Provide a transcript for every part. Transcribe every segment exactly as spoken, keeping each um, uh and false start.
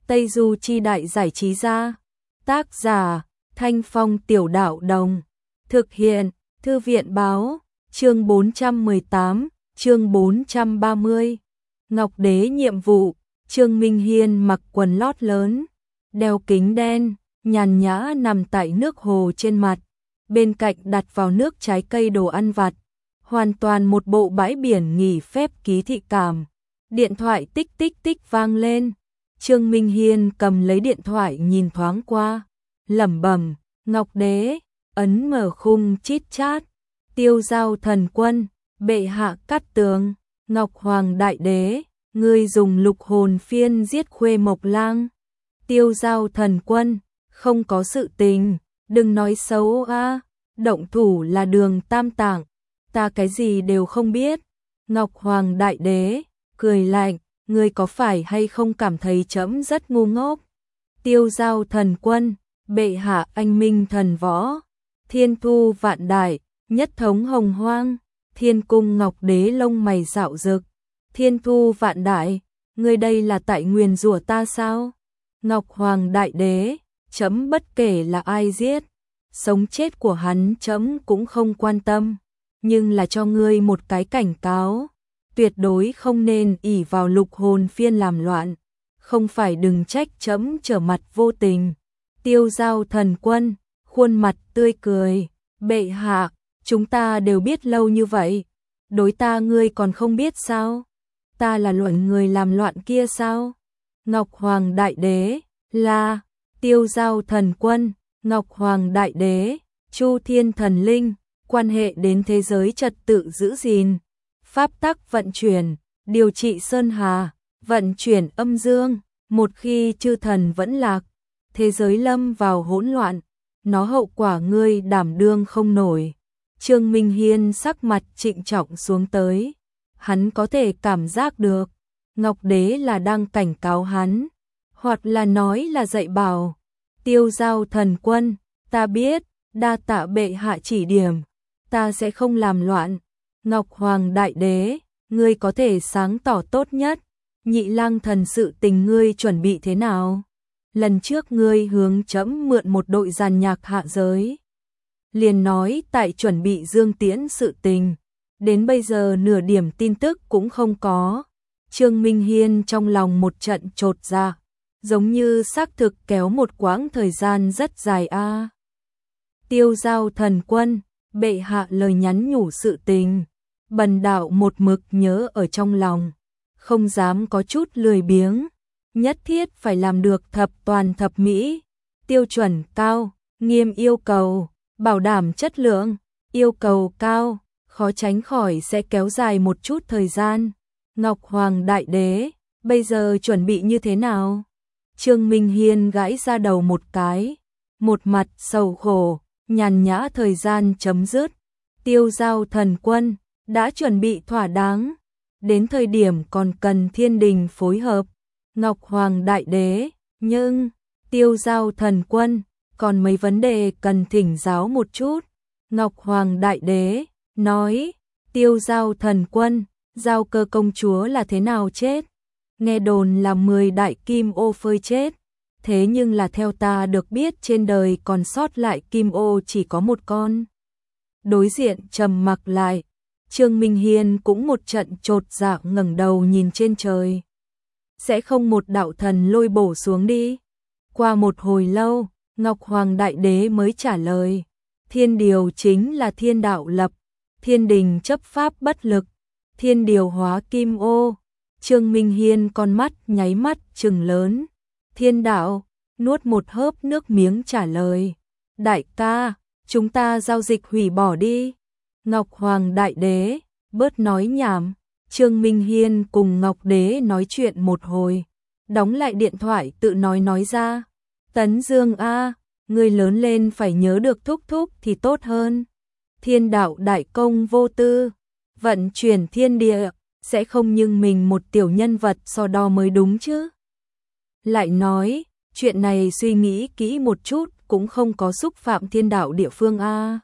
Tây Du Chi Đại Giải Trí Gia. Tác giả Thanh Phong Tiểu Đạo Đồng. Thực hiện Thư viện Báo. Chương bốn trăm mười tám, chương bốn trăm ba mươi. Ngọc Đế nhiệm vụ. Trương Minh Hiên mặc quần lót lớn, đeo kính đen, nhàn nhã nằm tại nước hồ trên mặt, bên cạnh đặt vào nước trái cây đồ ăn vặt, hoàn toàn một bộ bãi biển nghỉ phép ký thị cảm. Điện thoại tích tích tích vang lên. Trương Minh Hiên cầm lấy điện thoại nhìn thoáng qua, lẩm bẩm, Ngọc Đế, ấn mở khung chít chat, Tiêu Giao Thần Quân, bệ hạ cát tường, Ngọc Hoàng Đại Đế, ngươi dùng lục hồn phiên giết Khuê Mộc Lang. Tiêu Giao Thần Quân, không có sự tình, đừng nói xấu a, động thủ là Đường Tam Tạng, ta cái gì đều không biết. Ngọc Hoàng Đại Đế cười lạnh, ngươi có phải hay không cảm thấy trẫm rất ngu ngốc? Tiêu Giao Thần Quân, bệ hạ anh minh thần võ, thiên thu vạn đại, nhất thống hồng hoang. Thiên cung Ngọc Đế lông mày dạo rực, thiên thu vạn đại, ngươi đây là tại nguyền rủa ta sao? Ngọc Hoàng Đại Đế, trẫm bất kể là ai giết, sống chết của hắn trẫm cũng không quan tâm, nhưng là cho ngươi một cái cảnh cáo, tuyệt đối không nên ỷ vào lục hồn phiên làm loạn, không phải đừng trách trẫm trở mặt vô tình. Tiêu Giao Thần Quân, khuôn mặt tươi cười, bệ hạ, chúng ta đều biết lâu như vậy, đối ta ngươi còn không biết sao? Ta là luận người làm loạn kia sao? Ngọc Hoàng Đại Đế, là Tiêu Giao Thần Quân, Ngọc Hoàng Đại Đế, Chu Thiên Thần Linh, quan hệ đến thế giới trật tự giữ gìn, pháp tắc vận chuyển, điều trị sơn hà, vận chuyển âm dương, một khi chư thần vẫn lạc, thế giới lâm vào hỗn loạn, nó hậu quả ngươi đảm đương không nổi. Trương Minh Hiên sắc mặt trịnh trọng xuống tới, hắn có thể cảm giác được, Ngọc Đế là đang cảnh cáo hắn, hoặc là nói là dạy bảo. Tiêu Giao Thần Quân, ta biết, đa tạ bệ hạ chỉ điểm, ta sẽ không làm loạn. Ngọc Hoàng Đại Đế, ngươi có thể sáng tỏ tốt nhất, Nhị Lang Thần sự tình ngươi chuẩn bị thế nào? Lần trước ngươi hướng trẫm mượn một đội giàn nhạc hạ giới, liền nói tại chuẩn bị dương tiễn sự tình, đến bây giờ nửa điểm tin tức cũng không có. Trương Minh Hiên trong lòng một trận chột dạ, giống như xác thực kéo một quãng thời gian rất dài a. À. Tiêu Giao Thần Quân, bệ hạ lời nhắn nhủ sự tình, bần đạo một mực nhớ ở trong lòng, không dám có chút lười biếng, nhất thiết phải làm được thập toàn thập mỹ, tiêu chuẩn cao, nghiêm yêu cầu, bảo đảm chất lượng, yêu cầu cao, khó tránh khỏi sẽ kéo dài một chút thời gian. Ngọc Hoàng Đại Đế, bây giờ chuẩn bị như thế nào? Trương Minh Hiên gãi ra đầu một cái, một mặt sầu khổ, nhàn nhã thời gian chấm dứt. Tiêu Giao Thần Quân, đã chuẩn bị thỏa đáng, đến thời điểm còn cần thiên đình phối hợp. Ngọc Hoàng Đại Đế, nhưng, Tiêu Giao Thần Quân, còn mấy vấn đề cần thỉnh giáo một chút. Ngọc Hoàng Đại Đế, nói, Tiêu Giao Thần Quân, Giao Cơ công chúa là thế nào chết? Nghe đồn là mười đại kim ô phơi chết, thế nhưng là theo ta được biết trên đời còn sót lại kim ô chỉ có một con. Đối diện trầm mặc lại, Trương Minh Hiên cũng một trận chột dạ ngẩng đầu nhìn trên trời. Sẽ không một đạo thần lôi bổ xuống đi? Qua một hồi lâu, Ngọc Hoàng Đại Đế mới trả lời, thiên điều chính là thiên đạo lập, thiên đình chấp pháp bất lực, thiên điều hóa kim ô. Trương Minh Hiên con mắt nháy mắt trừng lớn, thiên đạo, nuốt một hớp nước miếng trả lời, đại ca, chúng ta giao dịch hủy bỏ đi. Ngọc Hoàng Đại Đế, bớt nói nhảm. Trương Minh Hiên cùng Ngọc Đế nói chuyện một hồi, đóng lại điện thoại tự nói nói ra, Tấn Dương a, ngươi lớn lên phải nhớ được thúc thúc thì tốt hơn. Thiên đạo đại công vô tư, vận chuyển thiên địa, sẽ không nhưng mình một tiểu nhân vật so đo mới đúng chứ. Lại nói, chuyện này suy nghĩ kỹ một chút cũng không có xúc phạm thiên đạo địa phương a.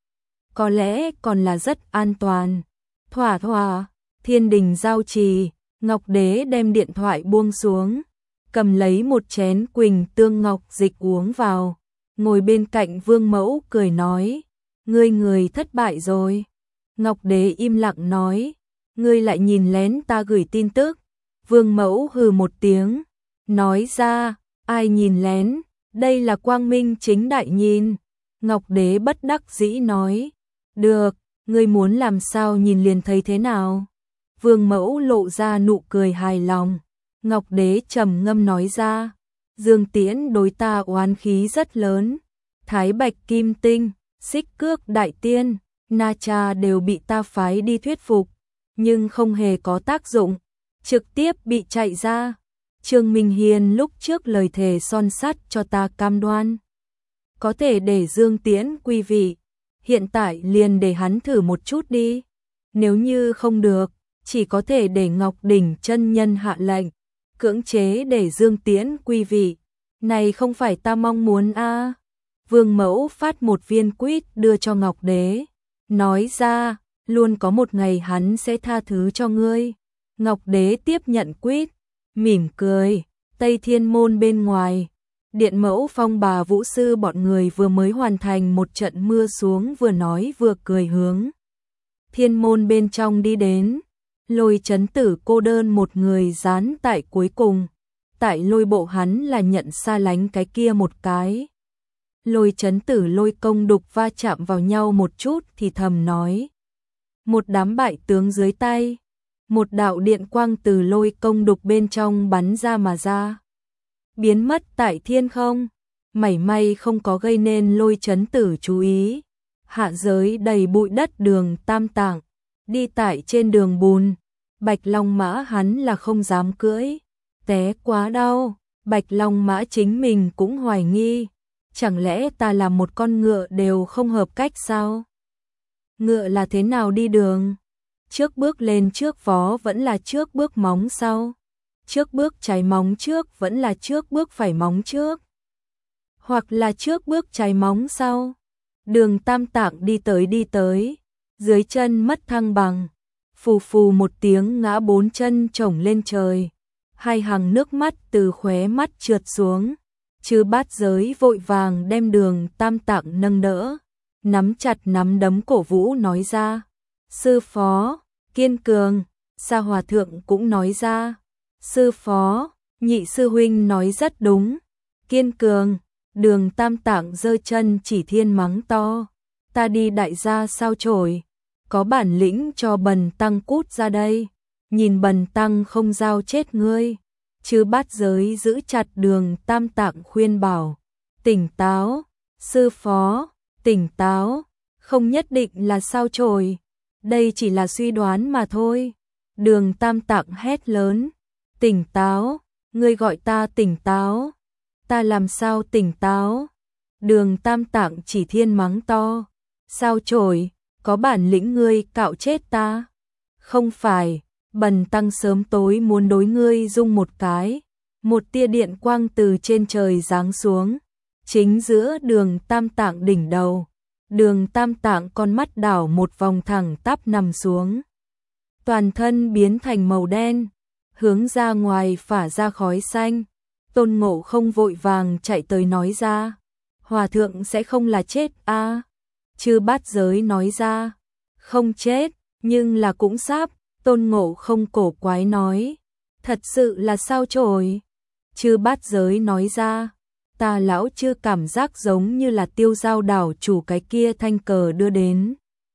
Có lẽ còn là rất an toàn. Thỏa thỏa, thiên đình giao trì, Ngọc Đế đem điện thoại buông xuống. cầm lấy một chén Quỳnh tương ngọc dịch uống vào. Ngồi bên cạnh Vương Mẫu cười nói, ngươi người thất bại rồi. Ngọc Đế im lặng nói, ngươi lại nhìn lén ta gửi tin tức. Vương Mẫu hừ một tiếng, nói ra, ai nhìn lén, đây là quang minh chính đại nhìn. Ngọc Đế bất đắc dĩ nói, được, ngươi muốn làm sao nhìn liền thấy thế nào. Vương Mẫu lộ ra nụ cười hài lòng. Ngọc Đế trầm ngâm nói ra, Dương Tiễn đối ta oán khí rất lớn. Thái Bạch Kim Tinh, Xích Cước Đại Tiên, Na Cha đều bị ta phái đi thuyết phục, nhưng không hề có tác dụng, trực tiếp bị chạy ra. Trương Minh Hiên lúc trước lời thề son sắt cho ta cam đoan, có thể để Dương Tiễn quy vị, hiện tại liền để hắn thử một chút đi. Nếu như không được, chỉ có thể để Ngọc Đỉnh chân nhân hạ lệnh, cưỡng chế để Dương Tiễn quy vị. Này không phải ta mong muốn a. À. Vương Mẫu phát một viên quýt đưa cho Ngọc Đế, nói ra, luôn có một ngày hắn sẽ tha thứ cho ngươi. Ngọc Đế tiếp nhận quýt, mỉm cười. Tây Thiên Môn bên ngoài, Điện Mẫu Phong Bà Vũ Sư bọn người vừa mới hoàn thành một trận mưa xuống, vừa nói vừa cười hướng Thiên Môn bên trong đi đến. Lôi Chấn Tử cô đơn một người dán tại cuối cùng. Tại lôi bộ hắn là nhận xa lánh cái kia một cái. Lôi Chấn Tử Lôi Công Đục va chạm vào nhau một chút thì thầm nói, một đám bại tướng dưới tay. Một đạo điện quang từ Lôi Công Đục bên trong bắn ra mà ra, biến mất tại thiên không, mảy may không có gây nên Lôi Chấn Tử chú ý. Hạ giới đầy bụi đất đường Tam Tạng, đi tại trên đường bùn, Bạch Long Mã hắn là không dám cưỡi, té quá đau. Bạch Long Mã chính mình cũng hoài nghi, chẳng lẽ ta là một con ngựa đều không hợp cách sao? Ngựa là thế nào đi đường? Trước bước lên trước vó vẫn là trước bước móng sau, trước bước trái móng trước vẫn là trước bước phải móng trước, hoặc là trước bước trái móng sau. Đường Tam Tạng đi tới đi tới, dưới chân mất thăng bằng, phù phù một tiếng ngã bốn chân chổng lên trời, hai hàng nước mắt từ khóe mắt trượt xuống. Chư Bát Giới vội vàng đem Đường Tam Tạng nâng đỡ, nắm chặt nắm đấm cổ vũ nói ra, sư phó, kiên cường. Sa Hòa Thượng cũng nói ra, sư phó, nhị sư huynh nói rất đúng, kiên cường. Đường Tam Tạng giơ chân chỉ thiên mắng to, ta đi đại gia sao chổi, có bản lĩnh cho Bần Tăng cút ra đây, nhìn Bần Tăng không giao chết ngươi. Chư Bát Giới giữ chặt Đường Tam Tạng khuyên bảo, tỉnh táo, sư phó, tỉnh táo, không nhất định là sao chổi, đây chỉ là suy đoán mà thôi. Đường Tam Tạng hét lớn, tỉnh táo, ngươi gọi ta tỉnh táo, ta làm sao tỉnh táo? Đường Tam Tạng chỉ thiên mắng to, sao chổi, có bản lĩnh ngươi cạo chết ta. Không phải, Bần Tăng sớm tối muốn đối ngươi dung một cái. Một tia điện quang từ trên trời giáng xuống, chính giữa Đường Tam Tạng đỉnh đầu. Đường Tam Tạng con mắt đảo một vòng thẳng tắp nằm xuống, toàn thân biến thành màu đen, hướng ra ngoài phả ra khói xanh. Tôn Ngộ Không vội vàng chạy tới nói ra, Hòa Thượng sẽ không là chết a? À? Chư Bát Giới nói ra, không chết, nhưng là cũng sắp. Tôn Ngộ Không cổ quái nói, thật sự là sao chổi? Chư Bát Giới nói ra, ta lão chưa cảm giác giống như là Tiêu Giao đảo chủ cái kia thanh cờ đưa đến.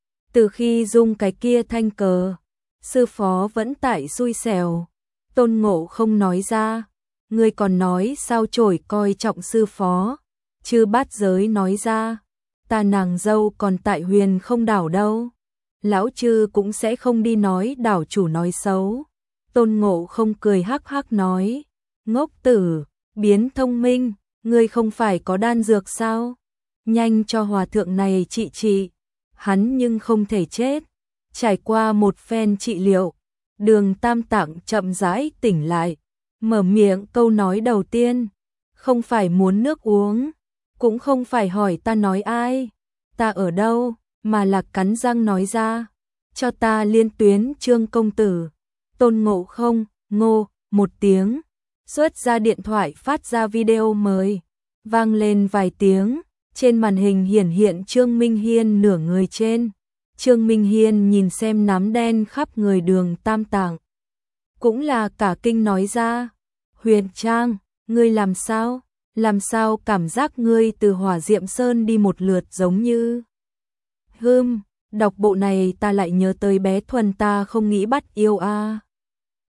Từ khi dung cái kia thanh cờ, sư phó vẫn tại xui xẻo. Tôn Ngộ Không nói ra, ngươi còn nói sao chổi coi trọng sư phó. Chư Bát Giới nói ra, ta nàng dâu còn tại Huyền Không đảo đâu, lão chư cũng sẽ không đi nói đảo chủ nói xấu. Tôn Ngộ Không cười hắc hắc nói, ngốc tử, biến thông minh, ngươi không phải có đan dược sao? Nhanh cho hòa thượng này trị trị, hắn nhưng không thể chết. Trải qua một phen trị liệu, Đường Tam Tạng chậm rãi tỉnh lại, mở miệng câu nói đầu tiên, không phải muốn nước uống, cũng không phải hỏi ta nói ai, ta ở đâu, mà là cắn răng nói ra, cho ta Liên Tuyến Trương công tử. Tôn Ngộ Không ngô một tiếng, xuất ra điện thoại phát ra video mời, vang lên vài tiếng, trên màn hình hiển hiện Trương Minh Hiên nửa người trên. Trương Minh Hiên nhìn xem nám đen khắp người Đường Tam Tạng, cũng là cả kinh nói ra, Huyền Trang, ngươi làm sao, làm sao cảm giác ngươi từ Hỏa Diệm Sơn đi một lượt giống như... Hừm, đọc bộ này ta lại nhớ tới bé Thuần ta không nghĩ bắt yêu a.